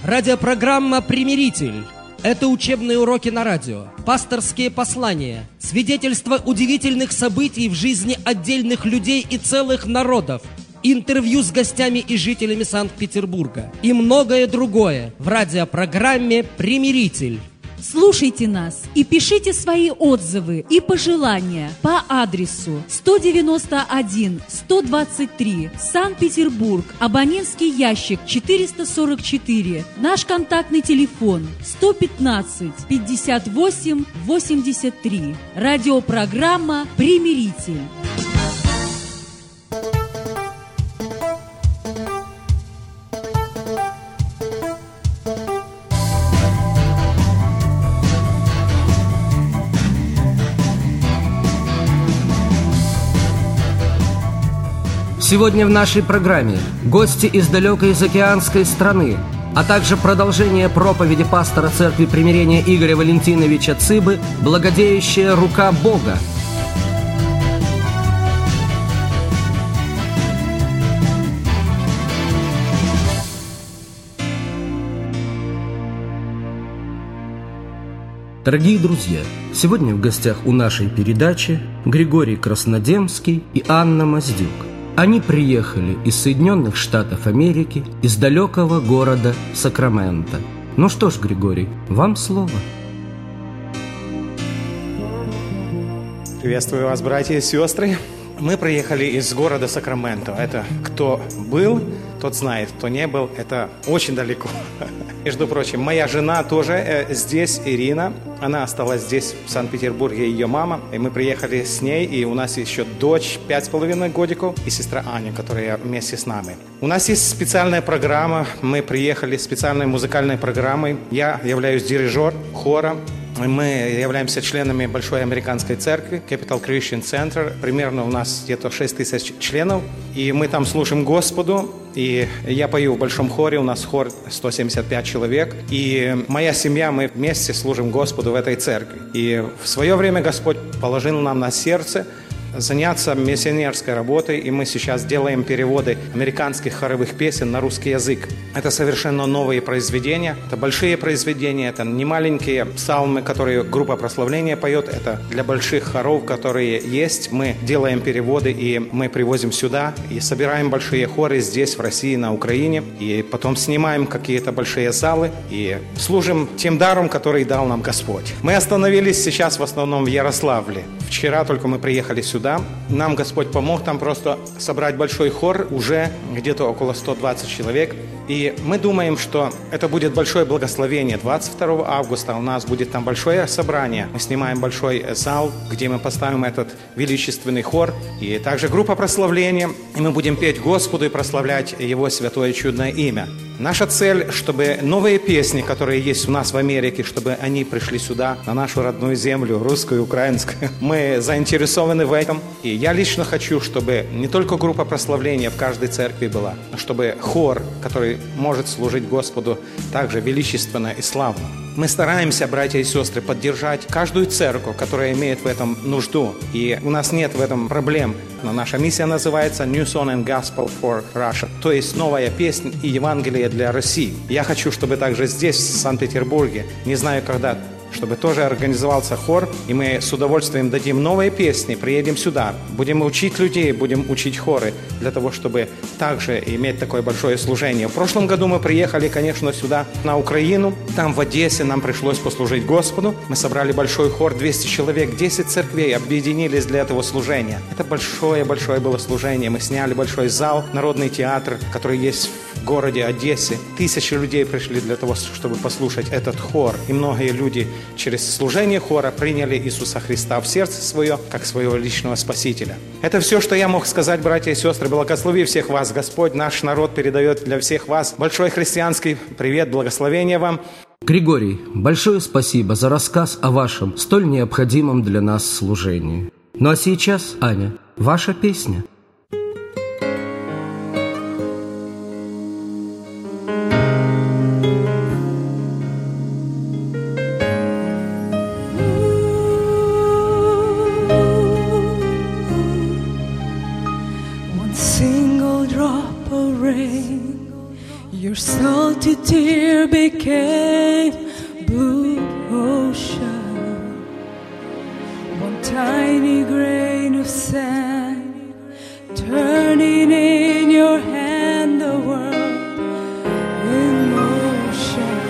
Радиопрограмма «Примиритель». Это учебные уроки на радио, пасторские послания, свидетельства удивительных событий в жизни отдельных людей и целых народов, интервью с гостями и жителями Санкт-Петербурга и многое другое в радиопрограмме «Примиритель». Слушайте нас и пишите свои отзывы и пожелания по адресу 191-123, Санкт-Петербург, абонентский ящик 444, наш контактный телефон 115-58-83. Радиопрограмма «Примиритель». Сегодня в нашей программе гости из далекой заокеанской страны, а также продолжение проповеди пастора Церкви Примирения Игоря Валентиновича Цыбы «Благодеющая рука Бога». Дорогие друзья, сегодня в гостях у нашей передачи Григорий Краснодемский и Анна Маздюк. Они приехали из Соединенных Штатов Америки, из далекого города Сакраменто. Ну что ж, Григорий, вам слово. Приветствую вас, братья и сестры. Мы приехали из города Сакраменто. Это кто был, тот знает, кто не был, это очень далеко. Между прочим, моя жена тоже здесь, Ирина. Она осталась здесь, в Санкт-Петербурге, ее мама. И мы приехали с ней, и у нас еще дочь 5,5 годиков и сестра Аня, которая вместе с нами. У нас есть специальная программа. Мы приехали с специальной музыкальной программой. Я являюсь дирижером хора. Мы являемся членами Большой Американской Церкви, Capital Christian Center. Примерно у нас где-то 6 тысяч членов. И мы там служим Господу. И я пою в большом хоре. У нас хор 175 человек. И моя семья, мы вместе служим Господу в этой церкви. И в свое время Господь положил нам на сердце заняться миссионерской работой, и мы сейчас делаем переводы американских хоровых песен на русский язык. Это совершенно новые произведения, это большие произведения, это не маленькие псалмы, которые группа прославления поет, это для больших хоров, которые есть. Мы делаем переводы, и мы привозим сюда, и собираем большие хоры здесь, в России, на Украине, и потом снимаем какие-то большие залы, и служим тем даром, который дал нам Господь. Мы остановились сейчас в основном в Ярославле. Вчера только мы приехали сюда. Нам Господь помог там просто собрать большой хор, уже где-то около 120 человек. И мы думаем, что это будет большое благословение. 22 августа у нас будет там большое собрание. Мы снимаем большой зал, где мы поставим этот величественный хор. И также группа прославления. И мы будем петь Господу и прославлять Его святое чудное имя. Наша цель, чтобы новые песни, которые есть у нас в Америке, чтобы они пришли сюда, на нашу родную землю, русскую, украинскую. Мы заинтересованы в этом. И я лично хочу, чтобы не только группа прославления в каждой церкви была, а чтобы хор, который может служить Господу также величественно и славно. Мы стараемся, братья и сестры, поддержать каждую церковь, которая имеет в этом нужду. И у нас нет в этом проблем. Но наша миссия называется New Song and Gospel for Russia, то есть новая песня и Евангелие для России. Я хочу, чтобы также здесь, в Санкт-Петербурге, не знаю когда, чтобы тоже организовался хор, и мы с удовольствием дадим новые песни, приедем сюда, будем учить людей, будем учить хоры, для того, чтобы также иметь такое большое служение. В прошлом году мы приехали, конечно, сюда, на Украину, там в Одессе нам пришлось послужить Господу, мы собрали большой хор, 200 человек, 10 церквей объединились для этого служения. Это большое было служение, мы сняли большой зал, народный театр, который есть в городе Одессе. Тысячи людей пришли для того, чтобы послушать этот хор, и многие люди через служение хора приняли Иисуса Христа в сердце свое, как своего личного Спасителя. Это все, что я мог сказать, братья и сестры. Благослови всех вас, Господь. Наш народ передает для всех вас большой христианский привет, благословение вам. Григорий, большое спасибо за рассказ о вашем столь необходимом для нас служении. Ну а сейчас, Аня, ваша песня. Your salty tear became blue ocean. One tiny grain of sand, turning in your hand the world in motion.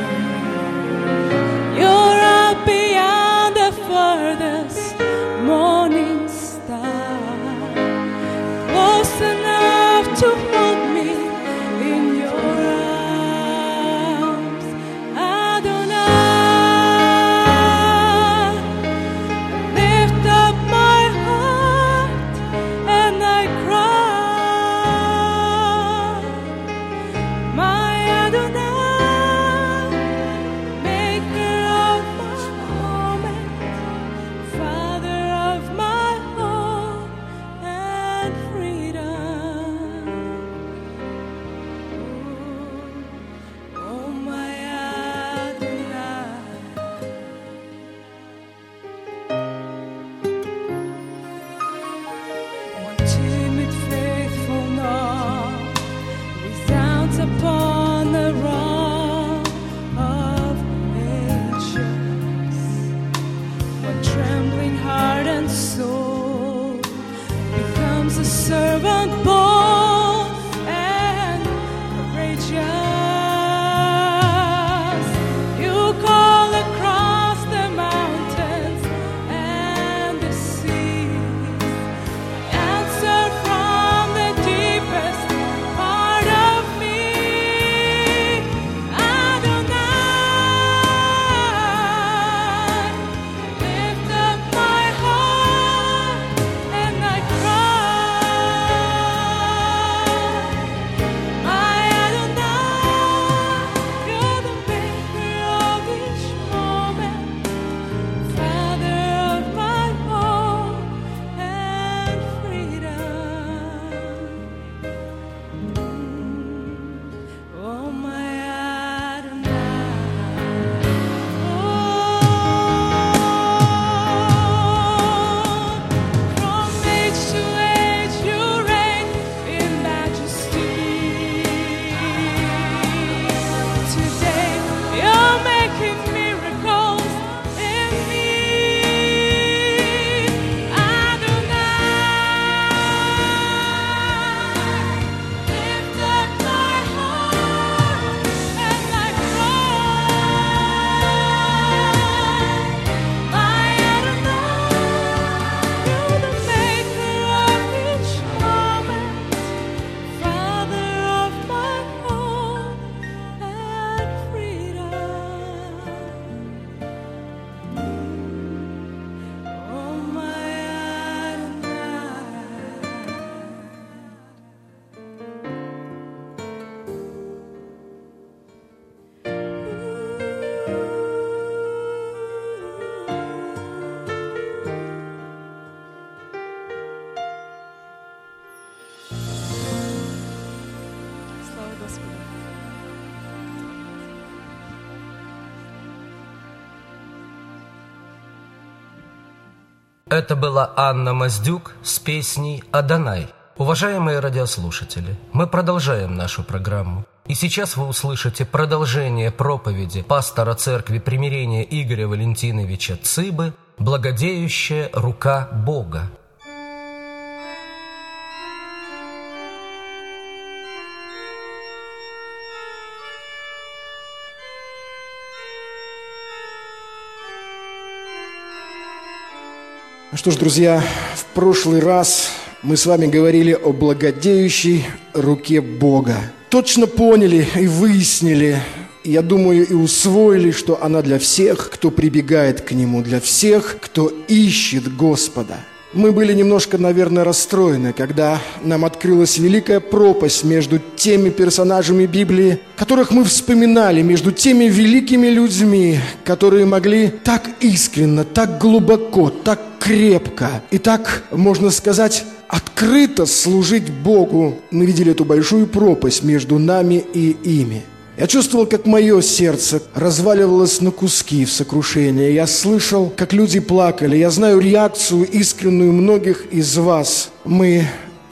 You're up beyond the furthest morning star, close enough to hold me in your arms. Adonai, lift up my heart and I cry. My Adonai, maker of my moment, Father of my hope and freedom. Oh, my Adonai. One timid, faithful knock resounds upon the rock of ages. One trembling heart and soul becomes a servant bold and courageous. You call across the mountains and the seas, answer from the deepest part of me. Adonai, lift up my heart and I cry. My Adonai, you're the maker of each moment, Father of my hope and freedom. Oh, my Adonai. From age to age you reign in majesty. Today you're making miracles in me. Adonai, lift up my heart and I cry. My Adonai, you're the maker of each moment, Father of my hope and freedom. Oh, my Слава Господу. Это была Анна Маздюк с песней «Адонай». Уважаемые радиослушатели, мы продолжаем нашу программу. И сейчас вы услышите продолжение проповеди пастора Церкви Примирения Игоря Валентиновича Цыбы «Благодеющая рука Бога». Ну что ж, друзья, в прошлый раз мы с вами говорили о благодеющей руке Бога. Точно поняли и выяснили, я думаю, и усвоили, что она для всех, кто прибегает к Нему, для всех, кто ищет Господа. Мы были немножко, наверное, расстроены, когда нам открылась великая пропасть между теми персонажами Библии, которых мы вспоминали, между теми великими людьми, которые могли так искренно, так глубоко, так крепко и так, можно сказать, открыто служить Богу. Мы видели эту большую пропасть между нами и ими. Я чувствовал, как мое сердце разваливалось на куски в сокрушении. Я слышал, как люди плакали. Я знаю реакцию искреннюю многих из вас. Мы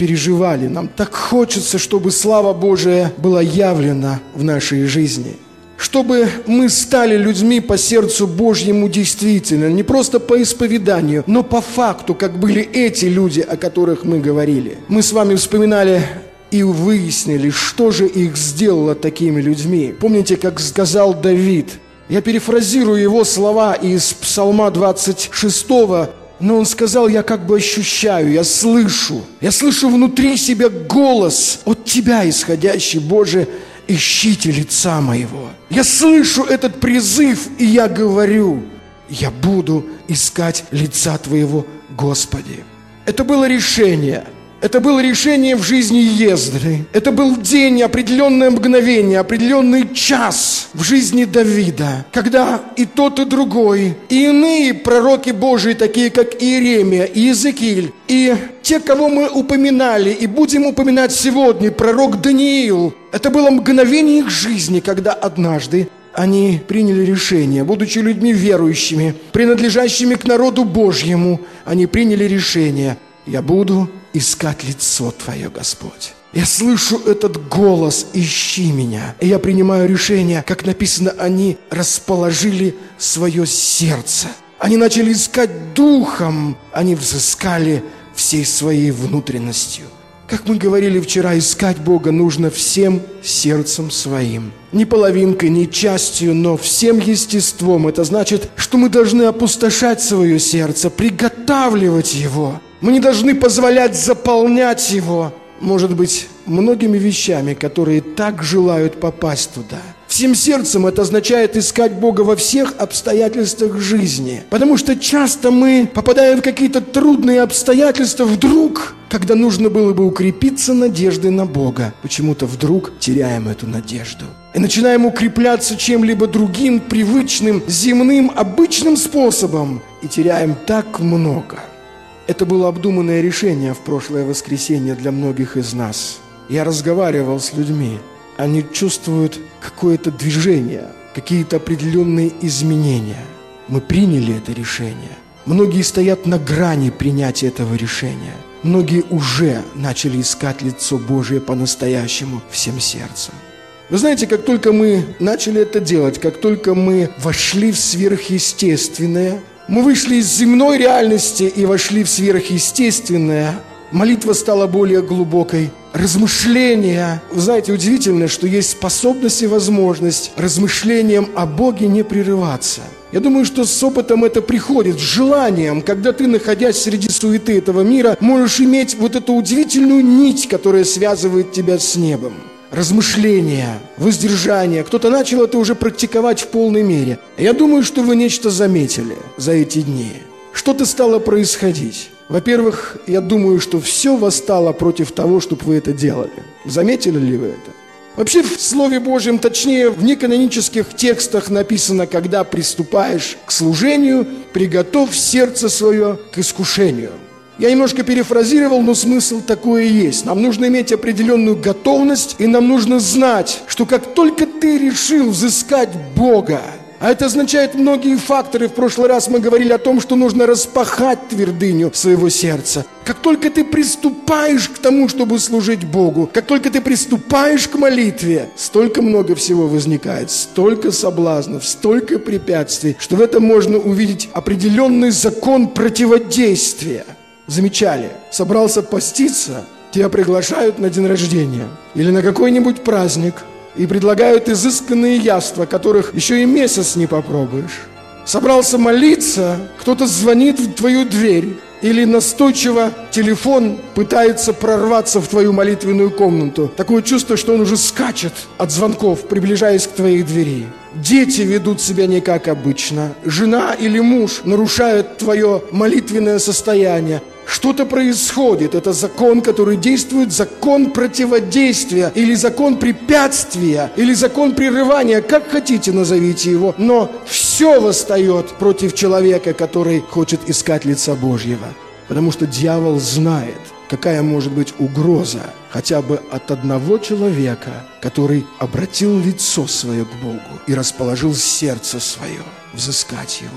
переживали. Нам так хочется, чтобы слава Божия была явлена в нашей жизни. Чтобы мы стали людьми по сердцу Божьему действительно, не просто по исповеданию, но по факту, как были эти люди, о которых мы говорили. Мы с вами вспоминали и выяснили, что же их сделало такими людьми. Помните, как сказал Давид? Я перефразирую его слова из Псалма 26, но он сказал: я как бы ощущаю, я слышу внутри себя голос от Тебя, исходящий, Боже, ищите лица моего. Я слышу этот призыв, и я говорю: я буду искать лица Твоего, Господи. Это было решение. Это было решение в жизни Ездры. Это был день, определенное мгновение, определенный час в жизни Давида, когда и тот, и другой, и иные пророки Божии, такие как Иеремия, и Иезекииль, и те, кого мы упоминали и будем упоминать сегодня, пророк Даниил, это было мгновение их жизни, когда однажды они приняли решение, будучи людьми верующими, принадлежащими к народу Божьему, они приняли решение: я буду искать лицо Твое, Господь. Я слышу этот голос: ищи меня. И я принимаю решение, как написано, они расположили свое сердце. Они начали искать духом, они взыскали всей своей внутренностью. Как мы говорили вчера, искать Бога нужно всем сердцем своим. Не половинкой, не частью, но всем естеством. Это значит, что мы должны опустошать свое сердце, приготавливать его. Мы не должны позволять заполнять его, может быть, многими вещами, которые так желают попасть туда. Всем сердцем это означает искать Бога во всех обстоятельствах жизни. Потому что часто мы попадаем в какие-то трудные обстоятельства вдруг, когда нужно было бы укрепиться надеждой на Бога. Почему-то вдруг теряем эту надежду. И начинаем укрепляться чем-либо другим, привычным, земным, обычным способом. И теряем так много. Это было обдуманное решение в прошлое воскресенье для многих из нас. Я разговаривал с людьми. Они чувствуют какое-то движение, какие-то определенные изменения. Мы приняли это решение. Многие стоят на грани принятия этого решения. Многие уже начали искать лицо Божие по-настоящему всем сердцем. Вы знаете, как только мы начали это делать, как только мы вошли в сверхъестественное, мы вышли из земной реальности и вошли в сверхъестественное, молитва стала более глубокой. Размышления. Вы знаете, удивительно, что есть способность и возможность размышлениям о Боге не прерываться. Я думаю, что с опытом это приходит, с желанием, когда ты, находясь среди суеты этого мира, можешь иметь вот эту удивительную нить, которая связывает тебя с небом. Размышления, воздержание. Кто-то начал это уже практиковать в полной мере. Я думаю, что вы нечто заметили за эти дни. Что-то стало происходить. Во-первых, я думаю, что все восстало против того, чтобы вы это делали. Заметили ли вы это? Вообще в Слове Божьем, точнее в неканонических текстах написано: когда приступаешь к служению, приготовь сердце свое к искушению. Я немножко перефразировал, но смысл такой и есть. Нам нужно иметь определенную готовность, и нам нужно знать, что как только ты решил взыскать Бога, а это означает многие факторы. В прошлый раз мы говорили о том, что нужно распахать твердыню своего сердца. Как только ты приступаешь к тому, чтобы служить Богу, как только ты приступаешь к молитве, столько много всего возникает, столько соблазнов, столько препятствий, что в этом можно увидеть определенный закон противодействия. Замечали? Собрался поститься, тебя приглашают на день рождения или на какой-нибудь праздник и предлагают изысканные яства, которых еще и месяц не попробуешь. Собрался молиться, кто-то звонит в твою дверь или настойчиво телефон пытается прорваться в твою молитвенную комнату. Такое чувство, что он уже скачет от звонков, приближаясь к твоей двери. Дети ведут себя не как обычно. Жена или муж нарушают твое молитвенное состояние. Что-то происходит. Это закон, который действует, закон противодействия, или закон препятствия, или закон прерывания, как хотите назовите его. Но все восстает против человека, который хочет искать лица Божьего. Потому что дьявол знает, какая может быть угроза хотя бы от одного человека, который обратил лицо свое к Богу и расположил сердце свое взыскать его.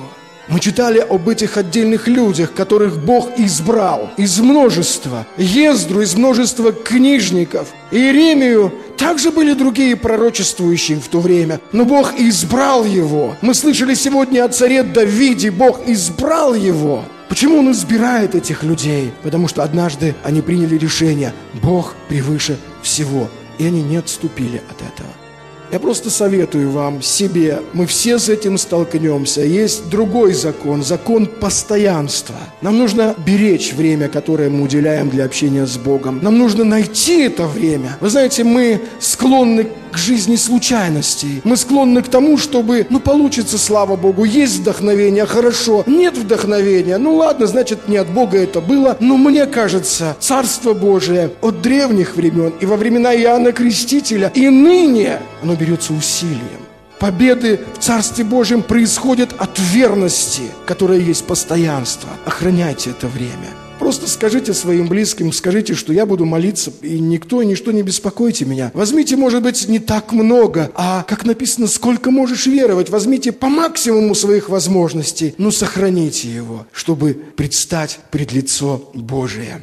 Мы читали об этих отдельных людях, которых Бог избрал из множества. Ездру из множества книжников. Иеремию также были другие пророчествующие в то время. Но Бог избрал его. Мы слышали сегодня о царе Давиде. Бог избрал его. Почему Он избирает этих людей? Потому что однажды они приняли решение: Бог превыше всего. И они не отступили от этого. Я просто советую вам, себе, мы все с этим столкнемся. Есть другой закон, закон постоянства. Нам нужно беречь время, которое мы уделяем для общения с Богом. Нам нужно найти это время. Вы знаете, мы склонны к жизни случайностей. Мы склонны к тому, чтобы, получится, слава Богу, есть вдохновение, хорошо. Нет вдохновения, ладно, значит, не от Бога это было. Но мне кажется, Царство Божие от древних времен и во времена Иоанна Крестителя и ныне, оно берется усилием. Победы в Царстве Божьем происходят от верности, которая есть постоянство. Охраняйте это время. Просто скажите своим близким, скажите, что я буду молиться, и никто и ничто не беспокойте меня. Возьмите, может быть, не так много, а, как написано, сколько можешь веровать. Возьмите по максимуму своих возможностей, но сохраните его, чтобы предстать пред лицо Божие.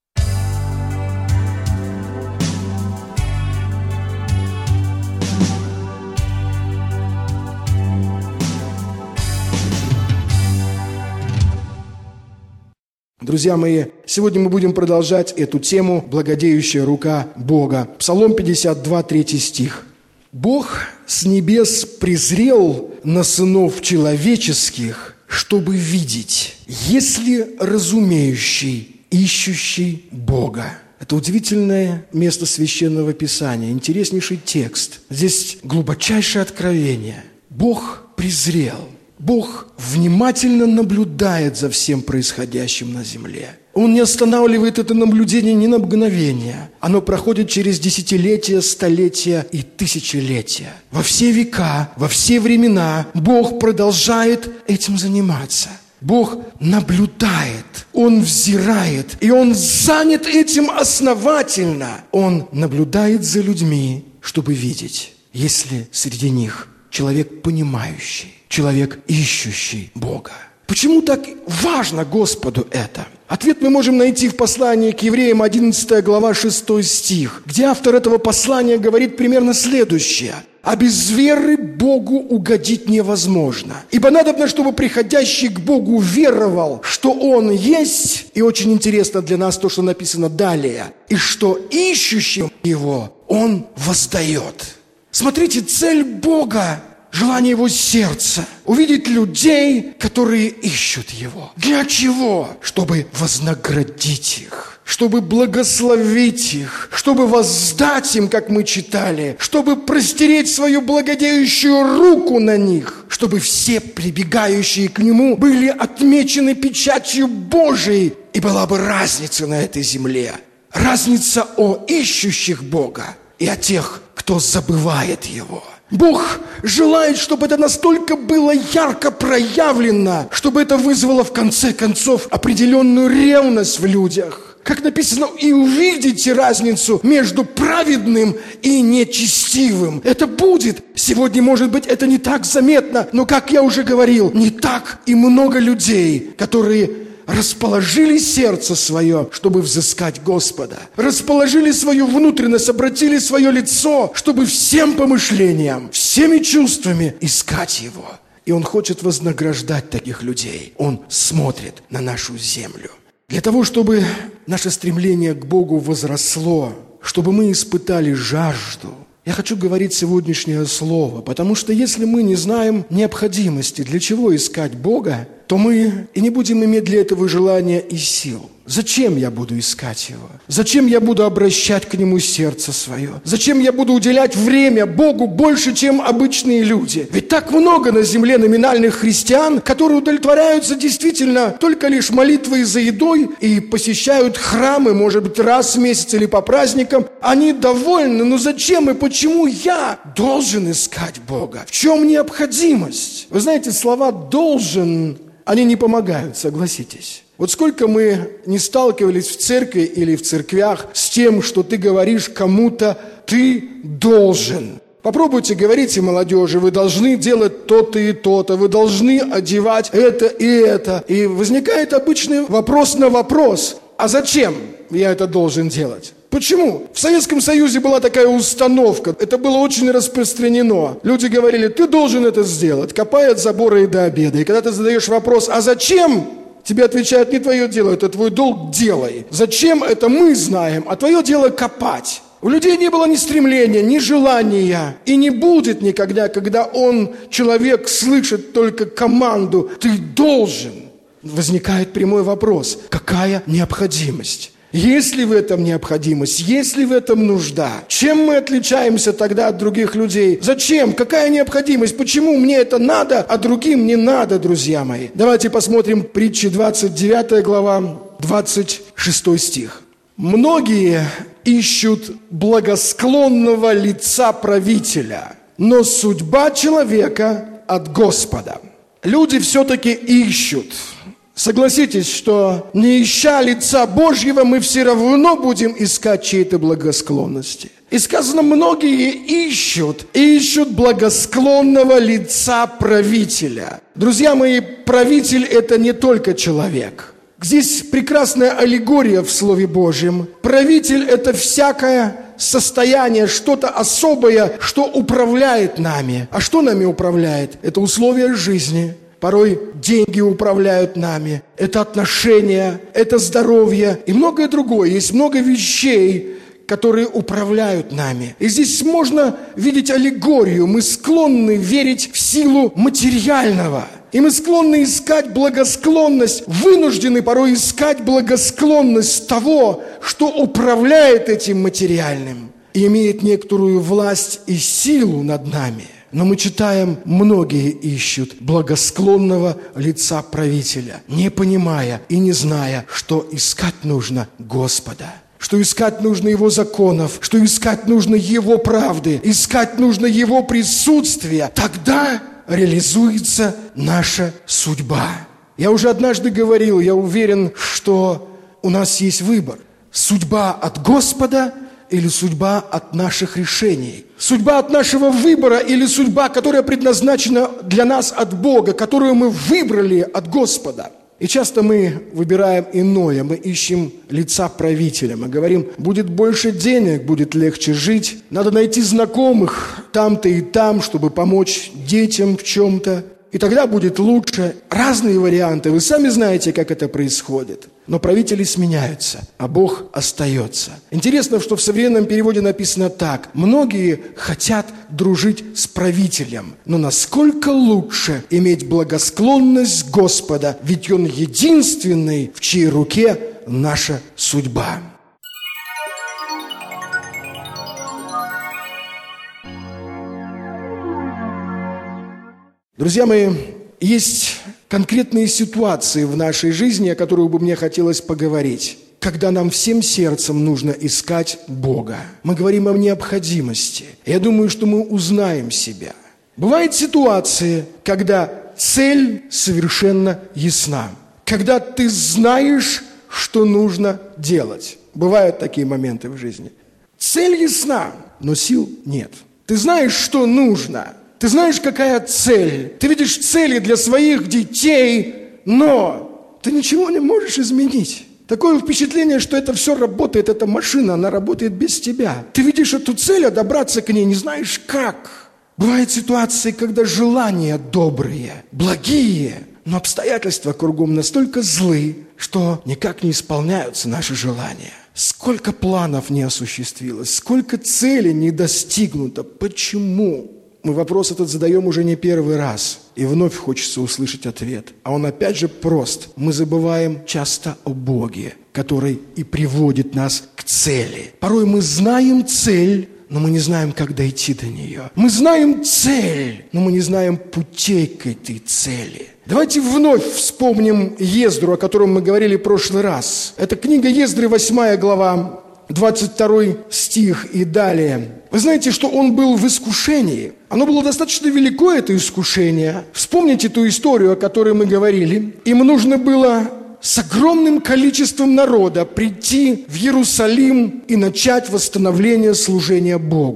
Друзья мои, сегодня мы будем продолжать эту тему «Благодеющая рука Бога». Псалом 52, 3 стих. «Бог с небес презрел на сынов человеческих, чтобы видеть, если разумеющий, ищущий Бога». Это удивительное место Священного Писания, интереснейший текст. Здесь глубочайшее откровение. Бог презрел. Бог внимательно наблюдает за всем происходящим на земле. Он не останавливает это наблюдение ни на мгновение. Оно проходит через десятилетия, столетия и тысячелетия. Во все века, во все времена Бог продолжает этим заниматься. Бог наблюдает, Он взирает, и Он занят этим основательно. Он наблюдает за людьми, чтобы видеть, есть ли среди них человек понимающий, человек, ищущий Бога. Почему так важно Господу это? Ответ мы можем найти в послании к евреям, 11 глава, 6 стих, где автор этого послания говорит примерно следующее. «А без веры Богу угодить невозможно. Ибо надобно, чтобы приходящий к Богу веровал, что Он есть». И очень интересно для нас то, что написано далее. «И что ищущим Его Он воздает». Смотрите, цель Бога, желание Его сердца – увидеть людей, которые ищут Его. Для чего? Чтобы вознаградить их, чтобы благословить их, чтобы воздать им, как мы читали, чтобы простереть свою благодеющую руку на них, чтобы все прибегающие к Нему были отмечены печатью Божией, и была бы разница на этой земле. Разница о ищущих Бога и о тех, кто забывает Его. Бог желает, чтобы это настолько было ярко проявлено, чтобы это вызвало в конце концов определенную ревность в людях. Как написано, и увидите разницу между праведным и нечестивым. Это будет. Сегодня, может быть, это не так заметно, но, как я уже говорил, не так и много людей, которые расположили сердце свое, чтобы взыскать Господа. Расположили свою внутренность, обратили свое лицо, чтобы всем помышлениям, всеми чувствами искать Его. И Он хочет вознаграждать таких людей. Он смотрит на нашу землю. Для того, чтобы наше стремление к Богу возросло, чтобы мы испытали жажду, я хочу говорить сегодняшнее слово, потому что если мы не знаем необходимости, для чего искать Бога, то мы и не будем иметь для этого желания и сил. Зачем я буду искать Его? Зачем я буду обращать к Нему сердце свое? Зачем я буду уделять время Богу больше, чем обычные люди? Ведь так много на земле номинальных христиан, которые удовлетворяются действительно только лишь молитвой за едой и посещают храмы, может быть, раз в месяц или по праздникам. Они довольны, но зачем и почему я должен искать Бога? В чем необходимость? Вы знаете, слова «должен», они не помогают, согласитесь. Вот сколько мы не сталкивались в церкви или в церквях с тем, что ты говоришь кому-то «ты должен». Попробуйте, говорите молодежи, вы должны делать то-то и то-то, вы должны одевать это и это. И возникает обычный вопрос на вопрос. А зачем я это должен делать? Почему? В Советском Союзе была такая установка, это было очень распространено. Люди говорили, ты должен это сделать, копай от забора и до обеда. И когда ты задаешь вопрос, а зачем? Тебе отвечают, не твое дело, это твой долг, делай. Зачем? Это мы знаем, а твое дело копать. У людей не было ни стремления, ни желания. И не будет никогда, когда человек слышит только команду «ты должен». Возникает прямой вопрос, какая необходимость? Есть ли в этом необходимость? Есть ли в этом нужда? Чем мы отличаемся тогда от других людей? Зачем? Какая необходимость? Почему мне это надо, а другим не надо, друзья мои? Давайте посмотрим притчи 29 глава, 26 стих. «Многие ищут благосклонного лица правителя, но судьба человека от Господа». Люди все-таки ищут. Согласитесь, что не ища лица Божьего, мы все равно будем искать чьей-то благосклонности. И сказано, многие ищут благосклонного лица правителя. Друзья мои, правитель – это не только человек. Здесь прекрасная аллегория в Слове Божьем. Правитель – это всякое состояние, что-то особое, что управляет нами. А что нами управляет? Это условия жизни. Порой деньги управляют нами. Это отношения, это здоровье и многое другое. Есть много вещей, которые управляют нами. И здесь можно видеть аллегорию. Мы склонны верить в силу материального. И мы склонны искать благосклонность, вынуждены порой искать благосклонность того, что управляет этим материальным и имеет некоторую власть и силу над нами. Но мы читаем, многие ищут благосклонного лица правителя, не понимая и не зная, что искать нужно Господа. Что искать нужно Его законов, что искать нужно Его правды, искать нужно Его присутствия. Тогда реализуется наша судьба. Я уже однажды говорил, я уверен, что у нас есть выбор. Судьба от Господа или судьба от наших решений. Судьба от нашего выбора или судьба, которая предназначена для нас от Бога, которую мы выбрали от Господа. И часто мы выбираем иное, мы ищем лица правителя. Мы говорим, будет больше денег, будет легче жить. Надо найти знакомых там-то и там, чтобы помочь детям в чем-то. И тогда будет лучше. Разные варианты. Вы сами знаете, как это происходит. Но правители сменяются, а Бог остается. Интересно, что в современном переводе написано так. Многие хотят дружить с правителем. Но насколько лучше иметь благосклонность Господа, ведь Он единственный, в чьей руке наша судьба. Друзья мои, есть конкретные ситуации в нашей жизни, о которых бы мне хотелось поговорить, когда нам всем сердцем нужно искать Бога. Мы говорим о необходимости. Я думаю, что мы узнаем себя. Бывают ситуации, когда цель совершенно ясна, когда ты знаешь, что нужно делать. Бывают такие моменты в жизни. Цель ясна, но сил нет. Ты знаешь, что нужно. Ты знаешь, какая цель. Ты видишь цели для своих детей, но ты ничего не можешь изменить. Такое впечатление, что это все работает, эта машина, она работает без тебя. Ты видишь эту цель, а добраться к ней не знаешь как. Бывают ситуации, когда желания добрые, благие, но обстоятельства кругом настолько злы, что никак не исполняются наши желания. Сколько планов не осуществилось, сколько целей не достигнуто. Почему? Мы вопрос этот задаем уже не первый раз. И вновь хочется услышать ответ. А он опять же прост. Мы забываем часто о Боге, который и приводит нас к цели. Порой мы знаем цель, но мы не знаем, как дойти до нее. Мы знаем цель, но мы не знаем путей к этой цели. Давайте вновь вспомним Ездру, о котором мы говорили в прошлый раз. Это книга Ездры, 8 глава, 22 стих и далее. Вы знаете, что он был в искушении. Оно было достаточно велико, это искушение. Вспомните ту историю, о которой мы говорили. Им нужно было с огромным количеством народа прийти в Иерусалим и начать восстановление служения Богу.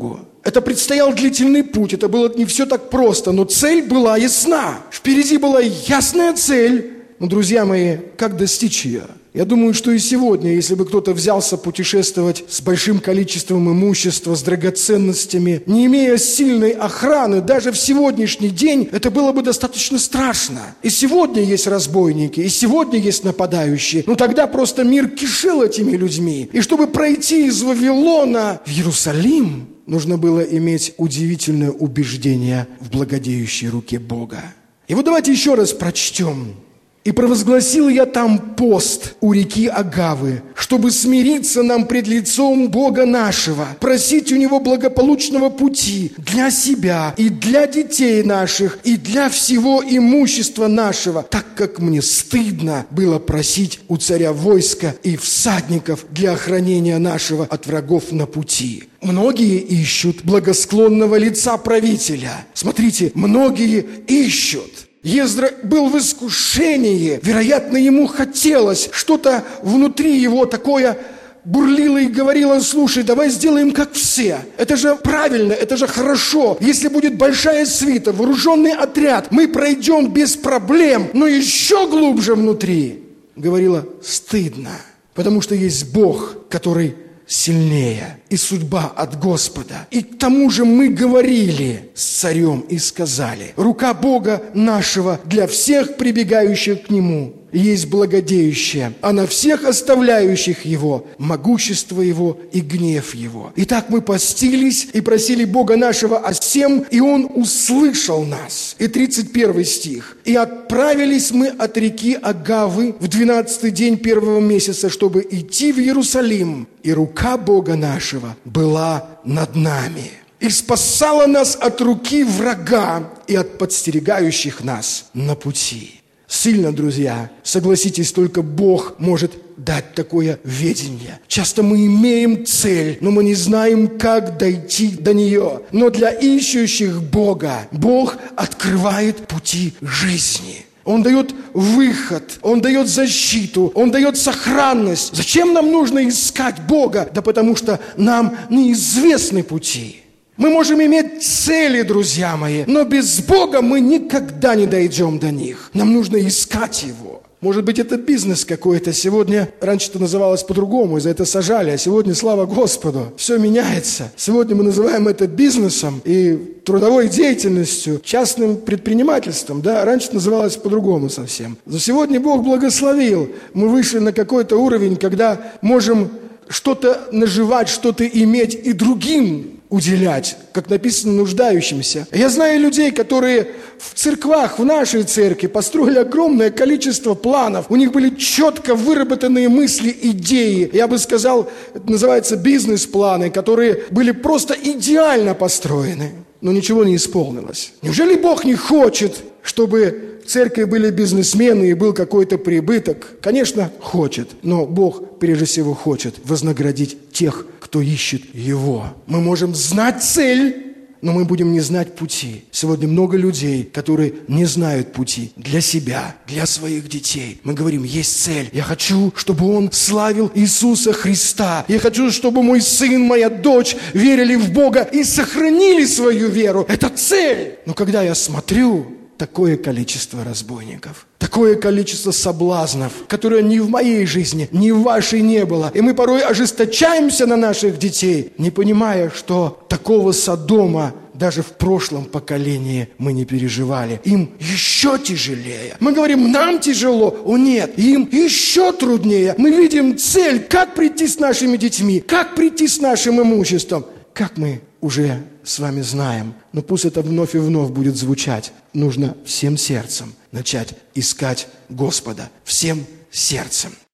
Это предстоял длительный путь, это было не все так просто, но цель была ясна. Впереди была ясная цель. Но, друзья мои, как достичь ее? Я думаю, что и сегодня, если бы кто-то взялся путешествовать с большим количеством имущества, с драгоценностями, не имея сильной охраны, даже в сегодняшний день, это было бы достаточно страшно. И сегодня есть разбойники, и сегодня есть нападающие. Но тогда просто мир кишел этими людьми. И чтобы пройти из Вавилона в Иерусалим, нужно было иметь удивительное убеждение в благодеющей руке Бога. И вот давайте еще раз прочтем. «И провозгласил я там пост у реки Агавы, чтобы смириться нам пред лицом Бога нашего, просить у Него благополучного пути для себя и для детей наших, и для всего имущества нашего, так как мне стыдно было просить у царя войска и всадников для охранения нашего от врагов на пути». Многие ищут благосклонного лица правителя. Смотрите, многие ищут. Ездра был в искушении, вероятно, ему хотелось, что-то внутри его такое бурлило и говорило: слушай, давай сделаем как все. Это же правильно, это же хорошо. Если будет большая свита, вооруженный отряд, мы пройдем без проблем, но еще глубже внутри. Говорила: стыдно, потому что есть Бог, который сильнее, и судьба от Господа. И к тому же мы говорили с царем и сказали: рука Бога нашего для всех прибегающих к Нему есть благодеющая, а на всех оставляющих Его могущество Его и гнев Его. Итак, мы постились и просили Бога нашего о сем, и Он услышал нас. И 31 стих. «И отправились мы от реки Агавы в 12-й день первого месяца, чтобы идти в Иерусалим, и рука Бога нашего была над нами, и спасала нас от руки врага и от подстерегающих нас на пути». Сильно, друзья, согласитесь, только Бог может дать такое ведение. Часто мы имеем цель, но мы не знаем, как дойти до нее. Но для ищущих Бога Бог открывает пути жизни. Он дает выход, Он дает защиту, Он дает сохранность. Зачем нам нужно искать Бога? Да потому что нам неизвестны пути. Мы можем иметь цели, друзья мои, но без Бога мы никогда не дойдем до них. Нам нужно искать Его. Может быть, это бизнес какой-то. Сегодня, раньше это называлось по-другому, и за это сажали, а сегодня, слава Господу, все меняется. Сегодня мы называем это бизнесом и трудовой деятельностью, частным предпринимательством. Да? Раньше это называлось по-другому совсем. Но сегодня Бог благословил. Мы вышли на какой-то уровень, когда можем что-то наживать, что-то иметь и другим уделять, как написано, нуждающимся. Я знаю людей, которые в церквах, в нашей церкви построили огромное количество планов. У них были четко выработанные мысли, идеи. Я бы сказал, это называется бизнес-планы, которые были просто идеально построены, но ничего не исполнилось. Неужели Бог не хочет, чтобы в церкви были бизнесмены и был какой-то прибыток? Конечно, хочет, но Бог прежде всего хочет вознаградить тех, кто ищет Его. Мы можем знать цель, но мы будем не знать пути. Сегодня много людей, которые не знают пути для себя, для своих детей. Мы говорим: есть цель. Я хочу, чтобы он славил Иисуса Христа. Я хочу, чтобы мой сын, моя дочь верили в Бога и сохранили свою веру. Это цель. Но когда я смотрю, такое количество разбойников, такое количество соблазнов, которые ни в моей жизни, ни в вашей не было. И мы порой ожесточаемся на наших детей, не понимая, что такого Содома даже в прошлом поколении мы не переживали. Им еще тяжелее. Мы говорим: нам тяжело. О нет, им еще труднее. Мы видим цель, как прийти с нашими детьми, как прийти с нашим имуществом. Как мы уже с вами знаем, но пусть это вновь и вновь будет звучать. Нужно всем сердцем начать искать Господа. Всем сердцем.